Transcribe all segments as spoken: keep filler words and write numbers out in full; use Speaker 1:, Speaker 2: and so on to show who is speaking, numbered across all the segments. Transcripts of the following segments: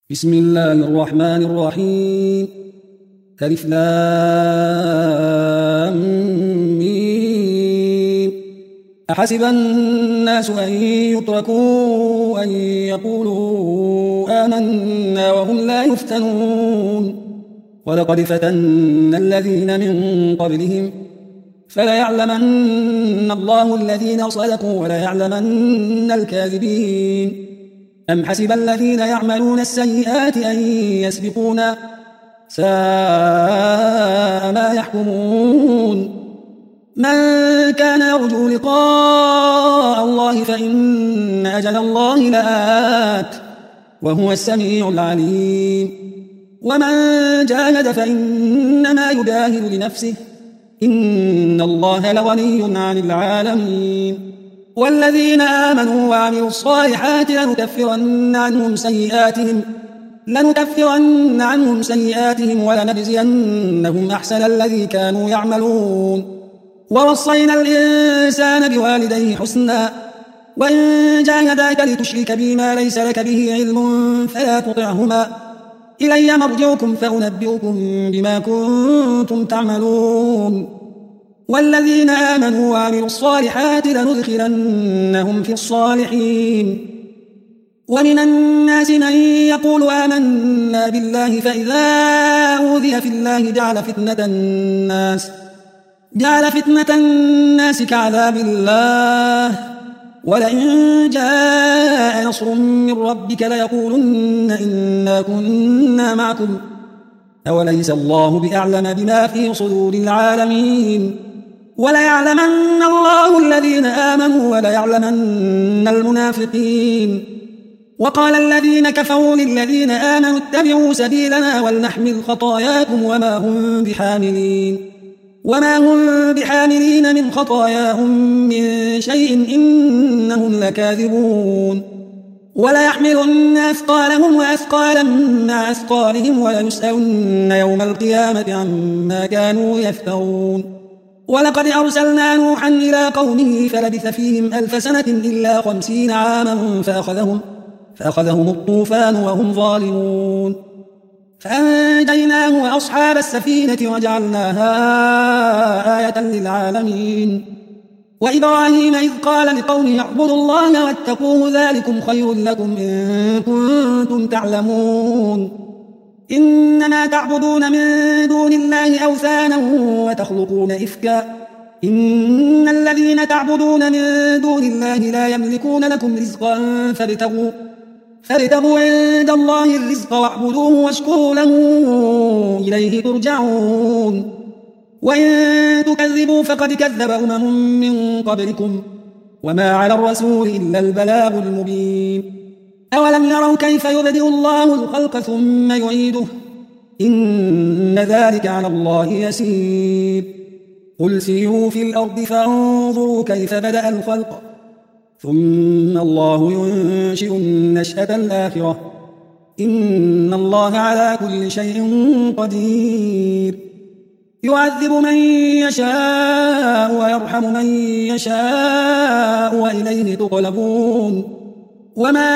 Speaker 1: بسم الله الرحمن الرحيم. ألف لام ميم. أحسب الناس أن يتركوا أن يقولوا آمنا وهم لا يفتنون ولقد فتنا الذين من قبلهم فليعلمن الله الذين صدقوا وليعلمن الكاذبين. أم حسب الذين يعملون السيئات أن يسبقونا ساء ما يحكمون. من كان يرجو لقاء الله فإن أجل الله لآت وهو السميع العليم. ومن جاهد فإنما يجاهد لنفسه إن الله لغني عن العالمين. والذين آمنوا وعملوا الصالحات لنكفرن عنهم سيئاتهم لنكفرن عنهم سيئاتهم ولنجزينهم أحسن الذي كانوا يعملون. ووصينا الإنسان بوالديه حسنا وإن جاهداك لتشرك بي ما ليس لك به علم فلا تطعهما إلي مرجعكم فأنبئكم بما كنتم تعملون. والذين آمنوا وعملوا الصالحات لندخلنهم في الصالحين. ومن الناس من يقول آمنا بالله فإذا أوذي في الله جعل فتنة الناس جعل فتنة الناس كعذاب الله ولئن جاء نصر من ربك ليقولن إنا كنا معكم أوليس الله بأعلم بما في صدور العالمين. وليعلمن الله الذين آمنوا وليعلمن المنافقين. وقال الذين كفروا للذين آمنوا اتبعوا سبيلنا ولنحمل خطاياكم وما هم بحاملين وما هم بحاملين من خطاياهم من شيء إنهم لكاذبون. وليحملن أثقالهم وأثقالا مع أثقالهم وليسألن يوم القيامة عما كانوا يفترون. ولقد أرسلنا نوحا إلى قومه فلبث فيهم ألف سنة إلا خمسين عاما فأخذهم, فأخذهم الطوفان وهم ظالمون فأنجيناه وأصحاب السفينة وجعلناها آية للعالمين. وإبراهيم إذ قال لقومه اعبدوا الله واتقوه ذلكم خير لكم إن كنتم تعلمون. إنما تعبدون من دون الله أوثانا وتخلقون إفكا إن الذين تعبدون من دون الله لا يملكون لكم رزقا فابتغوا فابتغوا عند الله الرزق واعبدوه واشكروا له إليه ترجعون. وإن تكذبوا فقد كذب أمم من قبلكم وما على الرسول إلا البلاغ المبين. أولم يروا كيف يبدئ الله الخلق ثم يعيده إن ذلك على الله يسير. قل سيروا في الأرض فانظروا كيف بدأ الخلق ثم الله ينشئ النشأة الآخرة إن الله على كل شيء قدير. يعذب من يشاء ويرحم من يشاء وإليه تقلبون. وما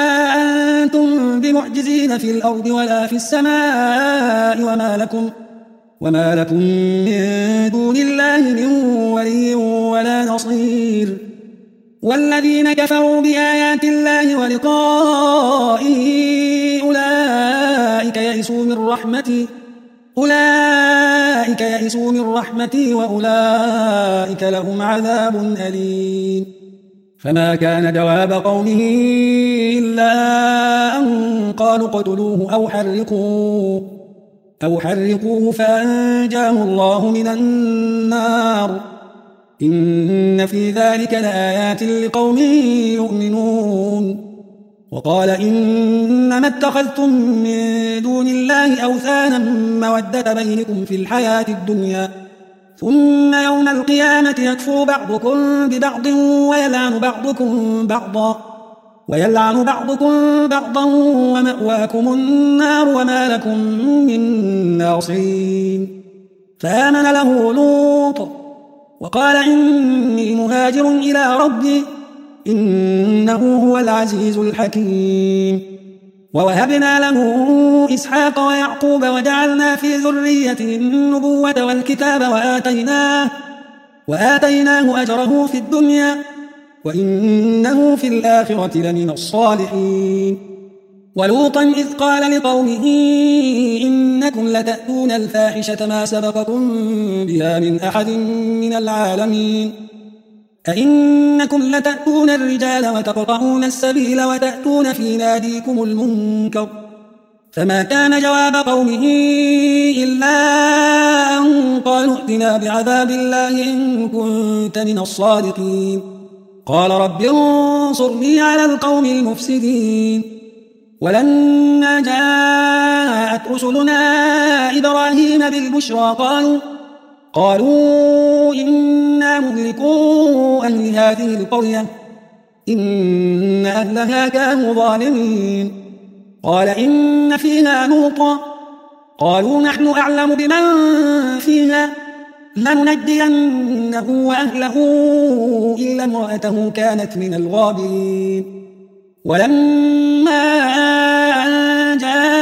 Speaker 1: أنتم بمعجزين في الأرض ولا في السماء وما لكم, وما لكم من دون الله من ولي ولا نصير. والذين كفروا بآيات الله ولقائه أولئك يئسوا من رحمتي أولئك يئسوا من رحمتي وأولئك لهم عذاب أليم. فما كان جواب قومه إلا أن قالوا اقتلوه أو حرقوه أو حرقوه فأنجاه الله من النار إن في ذلك لآيات لقوم يؤمنون. وقال إنما اتخذتم من دون الله أوثانا مودة بينكم في الحياة الدنيا ثم يوم القيامة يكفر بعضكم ببعض ويلعن بعضكم بعضا ويلعن بعضكم بعضا ومأواكم النار وما لكم من ناصرين. فآمن له لوط وقال إني مهاجر إلى ربي إنه هو العزيز الحكيم. ووهبنا له إسحاق ويعقوب وجعلنا في ذريته النبوة والكتاب وآتيناه, وآتيناه أجره في الدنيا وإنه في الآخرة لمن الصالحين. ولوطا إذ قال لقومه إنكم لتأتون الفاحشة ما سبقكم بها من أحد من العالمين أئنكم لتأتون الرجال وتقطعون السبيل وتأتون في ناديكم المنكر فما كان جواب قومه إلا أن قالوا ائتنا بعذاب الله إن كنت من الصادقين. قال رب انصرني على القوم المفسدين. ولما جاءت رسلنا إبراهيم بالبشرى قالوا قالوا إنا مهلكو أهل هذه القرية إن أهلها كانوا ظالمين. قال إن فيها لوطا قالوا نحن أعلم بمن فيها لننجينه وأهله إلا امرأته كانت من الغابرين. ولما أن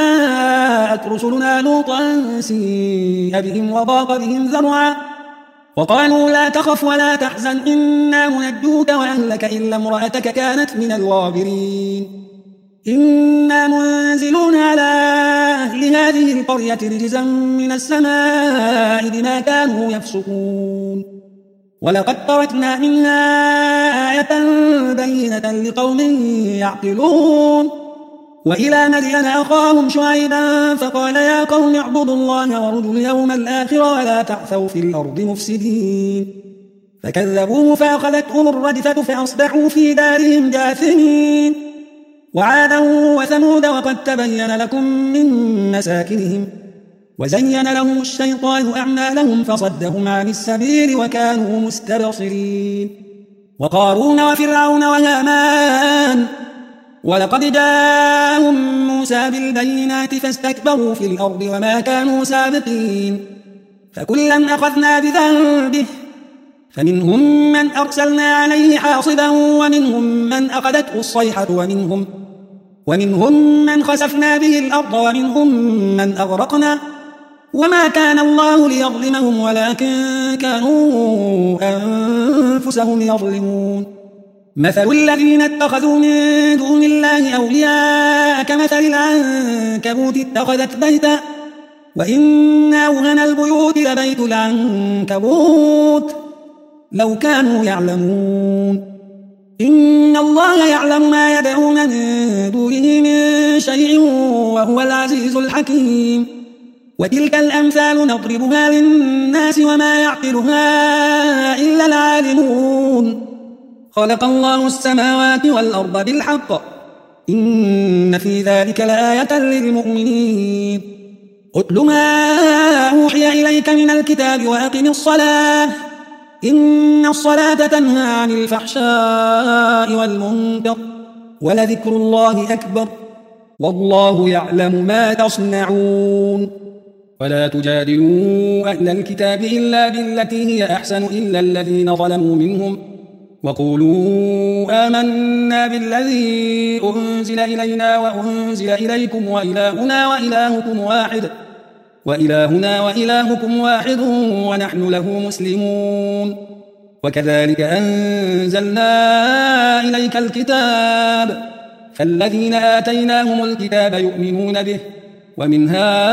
Speaker 1: جاءت رسلنا لوطا سيء بهم وضاق بهم ذرعا وقالوا لا تخف ولا تحزن إنا منجوك وأهلك إلا امرأتك كانت من الغابرين إنا منزلون على أهل هذه القرية رجزا من السماء بما كانوا يفسقون. ولقد تركنا منها آية بينة لقوم يعقلون. وإلى مدين أخاهم شعيبا فقال يا قوم اعبدوا الله وارجوا اليوم الآخر ولا تعثوا في الأرض مفسدين فكذبوه فأخذتهم الرجفة فأصبحوا في دارهم جاثمين. وعادا وثمود وقد تبين لكم من مساكنهم وزين لهم الشيطان أعمالهم فصدهم عن السبيل وكانوا مستبصرين. وقارون وفرعون وهامان ولقد جاءهم موسى بالبينات فاستكبروا في الأرض وما كانوا سابقين فكلا أخذنا بذنبه فمنهم من أرسلنا عليه حاصبا ومنهم من أخذته الصيحة ومنهم, ومنهم من خسفنا به الأرض ومنهم من أغرقنا وما كان الله ليظلمهم ولكن كانوا أنفسهم يظلمون. مثل الذين اتخذوا من دون الله أولياء كمثل العنكبوت اتخذت بيتا وإن أوهن البيوت لبيت العنكبوت لو كانوا يعلمون. إن الله يعلم ما يدعون من دونه من شيء وهو العزيز الحكيم. وتلك الأمثال نضربها للناس وما يعقلها إلا العالمون. خلق الله السماوات والأرض بالحق إن في ذلك لآية للمؤمنين. اتل ما أوحي إليك من الكتاب وأقم الصلاة إن الصلاة تنهى عن الفحشاء والمنكر ولذكر الله أكبر والله يعلم ما تصنعون. ولا تجادلوا أهل الكتاب إلا بالتي هي أحسن إلا الذين ظلموا منهم وقولوا آمنا بالذي أنزل إلينا وأنزل إليكم وإلهنا وإلهكم واحد وإلهنا وإلهكم واحد ونحن له مسلمون. وكذلك أنزلنا إليك الكتاب فالذين آتيناهم الكتاب يؤمنون به ومن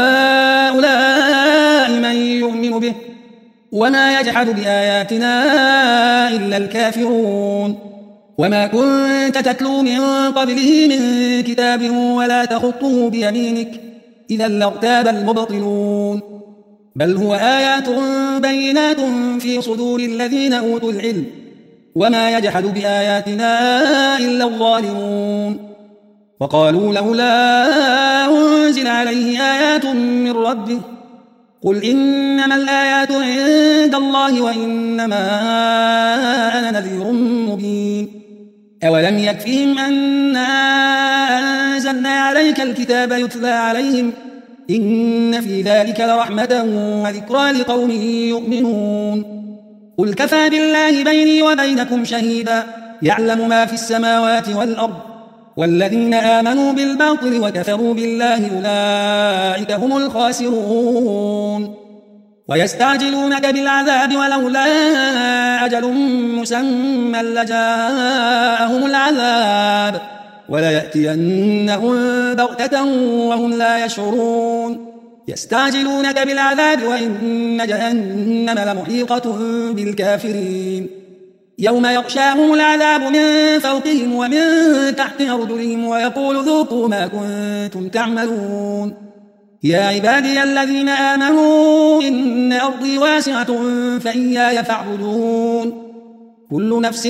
Speaker 1: هؤلاء من يؤمن به وما يجحد بآياتنا إلا الكافرون. وما كنت تتلو من قبله من كتاب ولا تخطه بيمينك إذا لارتاب المبطلون بل هو آيات بينات في صدور الذين أوتوا العلم وما يجحد بآياتنا إلا الظالمون. وقالوا لولا أنزل عليه آيات من ربه قل إنما الآيات عند الله وإنما أنا نذير مبين. أولم يكفهم أنا أنزلنا عليك الكتاب يتلى عليهم إن في ذلك لرحمة وذكرى لقوم يؤمنون. قل كفى بالله بيني وبينكم شهيدا يعلم ما في السماوات والأرض والذين آمنوا بالباطل وكفروا بالله أولئك هم الخاسرون ويستعجلونك بالعذاب ولولا أجل مسمى لجاءهم العذاب وليأتينهم بغتة وهم لا يشعرون يستعجلونك بالعذاب وإن جهنم لمحيطة بالكافرين يوم يغشاهم العذاب من فوقهم ومن تحت أرجلهم ويقول ذوقوا ما كنتم تعملون يا عبادي الذين آمنوا إن أرضي واسعة فإياي فاعبدون كل نفس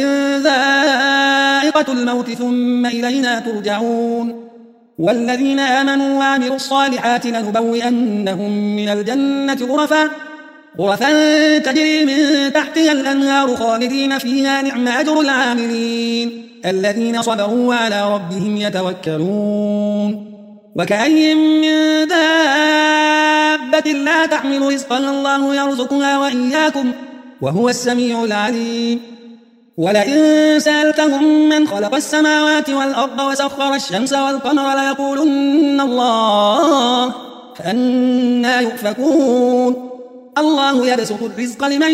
Speaker 1: ذائقة الموت ثم إلينا ترجعون والذين آمنوا وعملوا الصالحات لنبوئنهم من الجنة غرفا غرفا تجري من تحتها الأنهار خالدين فيها نعم أجر العاملين الذين صبروا وعلى ربهم يتوكلون وكأي من دابة لا تحمل رزقها الله يرزقها وإياكم وهو السميع العليم ولئن سألتهم من خلق السماوات والأرض وسخر الشمس والقمر ليقولن الله فأنى يؤفكون الله يبسط الرزق لمن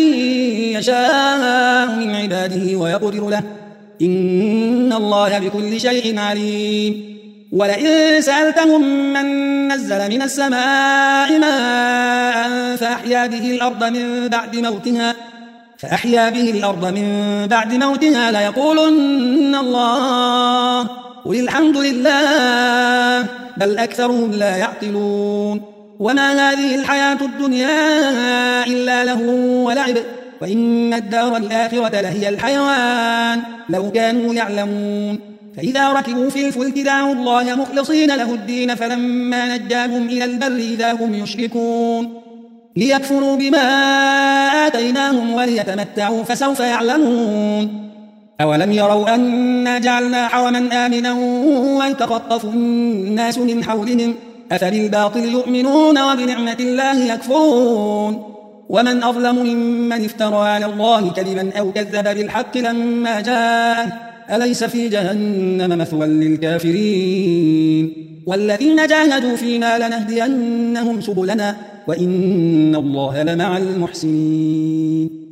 Speaker 1: يشاء من عباده ويقدر له إن الله بكل شيء عليم ولئن سألتهم من نزل من السماء ماء فأحيا به الأرض من بعد موتها فأحيا به الأرض من بعد موتها ليقولن الله قل الحمد لله بل أكثرهم لا يعقلون وما هذه الحياة الدنيا إلا له ولعب وإن الدار الآخرة لهي الحيوان لو كانوا يعلمون فإذا ركبوا في الفلك دعوا الله مخلصين له الدين فلما نجاهم إلى البر إذا هم يشركون ليكفروا بما آتيناهم وليتمتعوا فسوف يعلمون أولم يروا أنا جعلنا حرما آمنا ويتخطف الناس من حولهم أفبالباطل يؤمنون وبنعمة الله يكفرون ومن أظلم ممن افترى على الله كذبا أو كذب بالحق لما جاءه أليس في جهنم مثوى للكافرين والذين جاهدوا فينا لنهدينهم سبلنا وإن الله لمع المحسنين